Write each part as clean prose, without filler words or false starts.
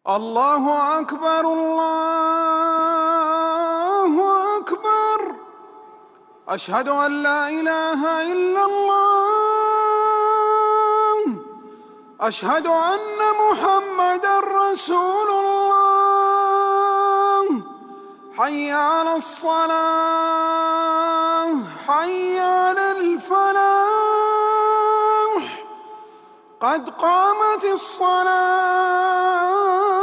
الله أكبر الله أكبر. أشهد أن لا إله إلا الله. أشهد أن محمدًا رسول الله. حي على الصلاة حي على الفلاح. قد قامت الصلاة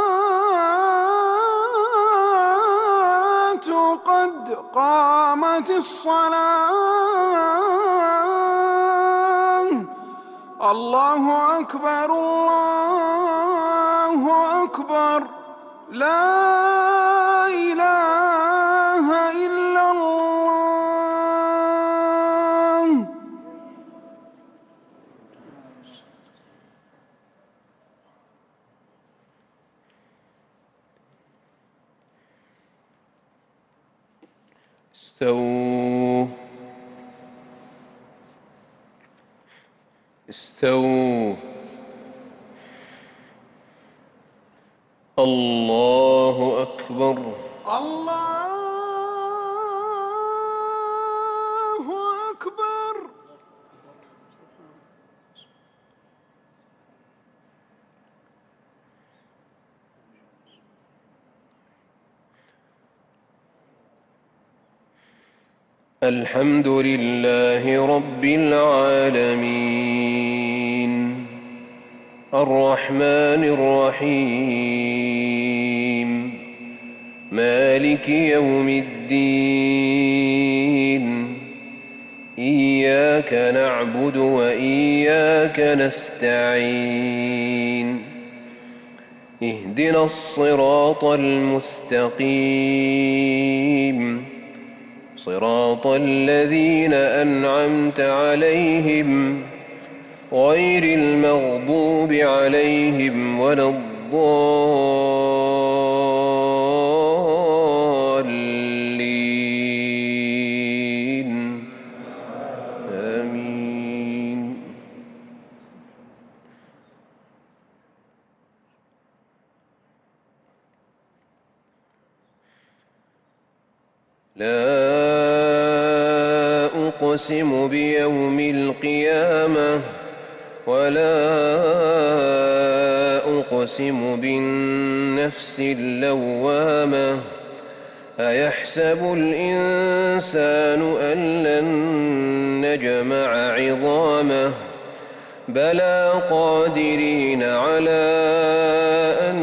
قد قامت الصلاة. الله أكبر الله أكبر. لا إله إلا الله. استووا استووا. الله أكبر الله أكبر. الحمد لله رب العالمين الرحمن الرحيم مالك يوم الدين. إياك نعبد وإياك نستعين. اهدنا الصراط المستقيم صراط الذين أنعمت عليهم غير المغضوب عليهم ولا الضالين. آمين. لا أقسم بيوم القيامة ولا أقسم بالنفس اللوامة. أيحسب الإنسان أن لن نجمع عظامه بلى قادرين على أن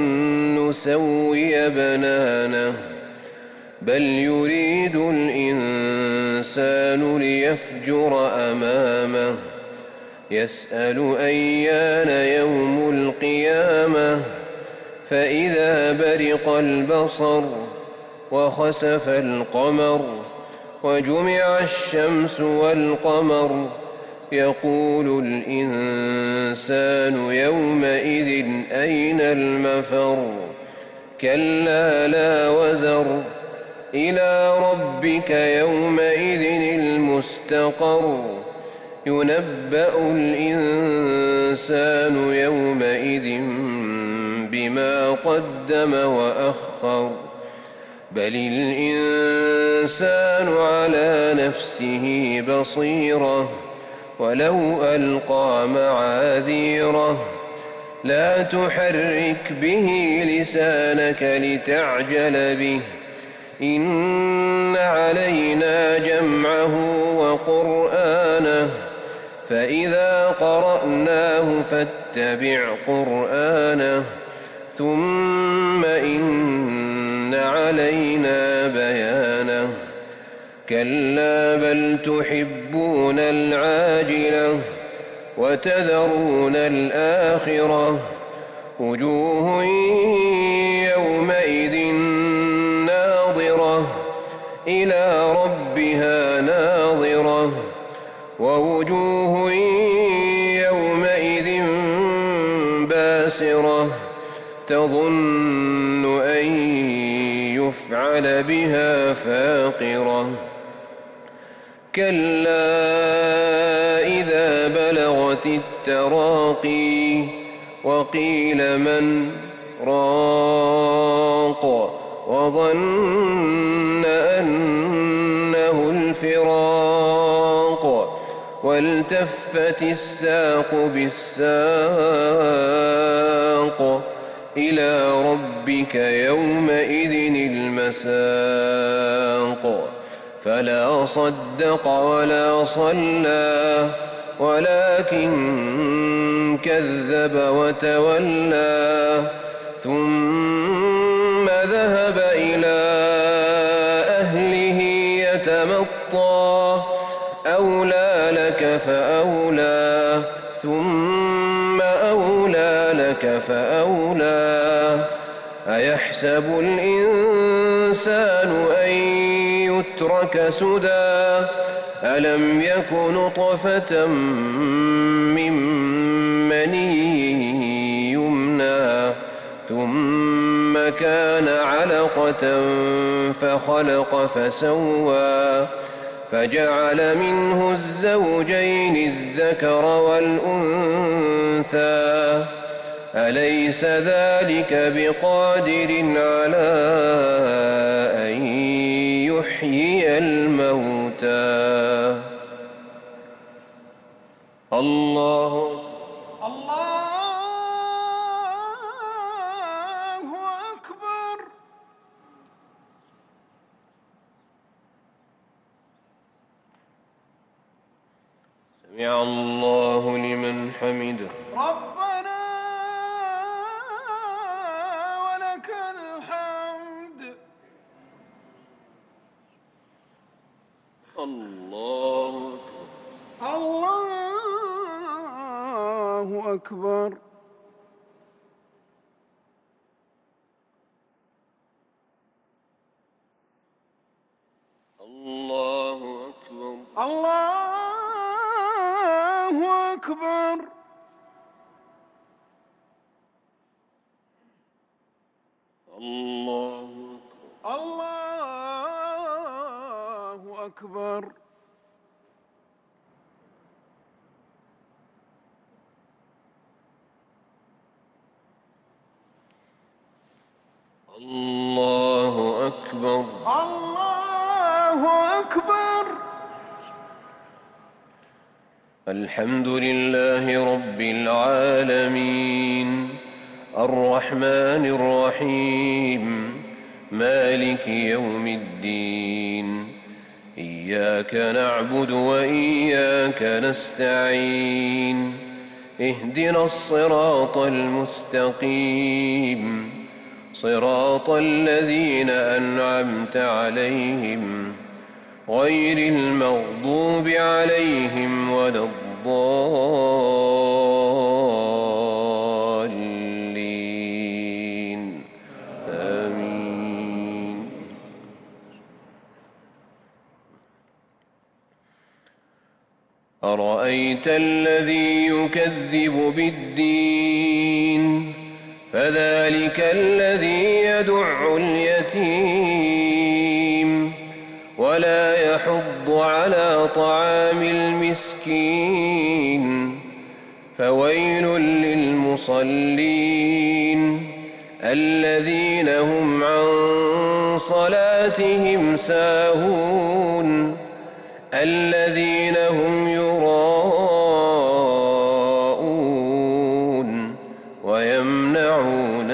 نسوي بنانه. بل يريد الإنسان ليفجر أمامه. يسأل أيان يوم القيامة. فإذا برق البصر وخسف القمر وجمع الشمس والقمر يقول الإنسان يومئذ أين المفر. كلا لا وزر إلى ربك يومئذ المستقر. ينبأ الإنسان يومئذ بما قدم وأخر. بل الإنسان على نفسه بصيرة ولو ألقى معاذيره. لا تحرك به لسانك لتعجل به. إن علينا جمعه وقرآنه. فإذا قرأناه فاتبع قرآنه. ثم إن علينا بيانه. كلا بل تحبون العاجلة وتذرون الآخرة. وجوه يومئذ ناظرة إلى ربها ناظرة. ووجوه يومئذ باسرة تظن أن يفعل بها فاقرة. كلا إذا بلغت التراقي وقيل من إغراق وظن أنه الفراق والتفت الساق بالساق إلى ربك يومئذ المساق فلا صدق ولا صلى ولكن كذب وتولى ثم ذهب إلى أهله يتمطى أولى لك فأولى ثم أولى لك فأولى أيحسب الإنسان أن يترك سدى ألم يك نطفة من مني يمنى ثم كان علقة فخلق فسوى فجعل منه الزوجين الذكر والأنثى أليس ذلك بقادر على أن يحيي الموتى الله أكبر. سمع الله لمن حمده ربنا ولك الحمد. الله أكبر. الله أكبر. الله أكبر. الله أكبر. الله أكبر. الله أكبر. الحمد لله رب العالمين الرحمن الرحيم مالك يوم الدين إياك نعبد وإياك نستعين اهدنا الصراط المستقيم صراط الذين أنعمت عليهم غير المغضوب عليهم ولا الضالين آمين. أرأيت الذي يكذب بالدين فذلك الذي يدع اليتيم ولا يحض على طعام المسكين فويل للمصلين الذين هم عن صلاتهم ساهون الذين هم يراءون ويمنعون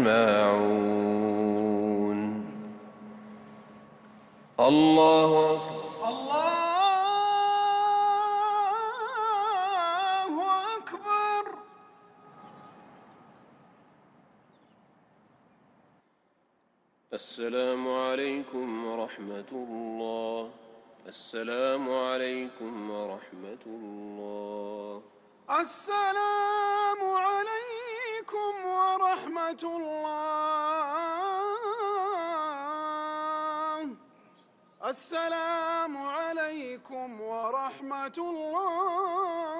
الماعون. الله أكبر. السلام عليكم ورحمة الله. السلام عليكم ورحمة الله. السلام عليكم ورحمة الله. السلام عليكم ورحمة الله.